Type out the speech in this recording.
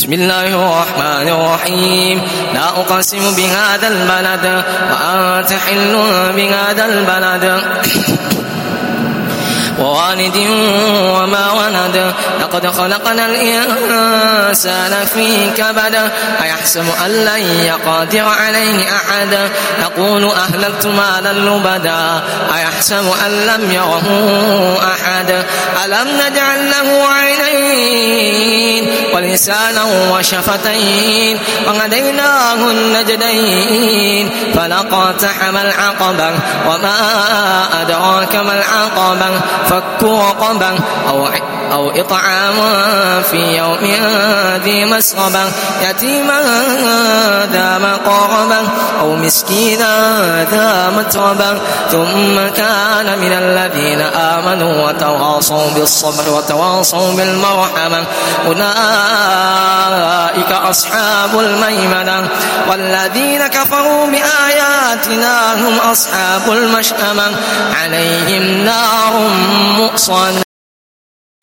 بسم الله الرحمن الرحيم لا أقسم بهذا البلد وأنت حل بهذا البلد ووالد وما ولد لقد خلقنا الإنسان في كبد أيحسب أن لن يقدر عليه أحد يقول أهلكت مالا لبدا أيحسب أن لم يره أحد ألم نجعل له عينين ولسانا وشفتين وهديناه النجدين فلقتحم العقبة وما أدراك ما العقبة فك رقبة أو إطعام في يوم ذي مسغبة يتيما ذا مقربة أو مسكينا ذا متربة ثم كان من الذين آمنوا وتواصوا بالصبر وتواصوا بالمرحمة أولئك أصحاب الميمنة والذين كفروا بآياتنا هم أصحاب المشأمة عليهم نار مؤصدة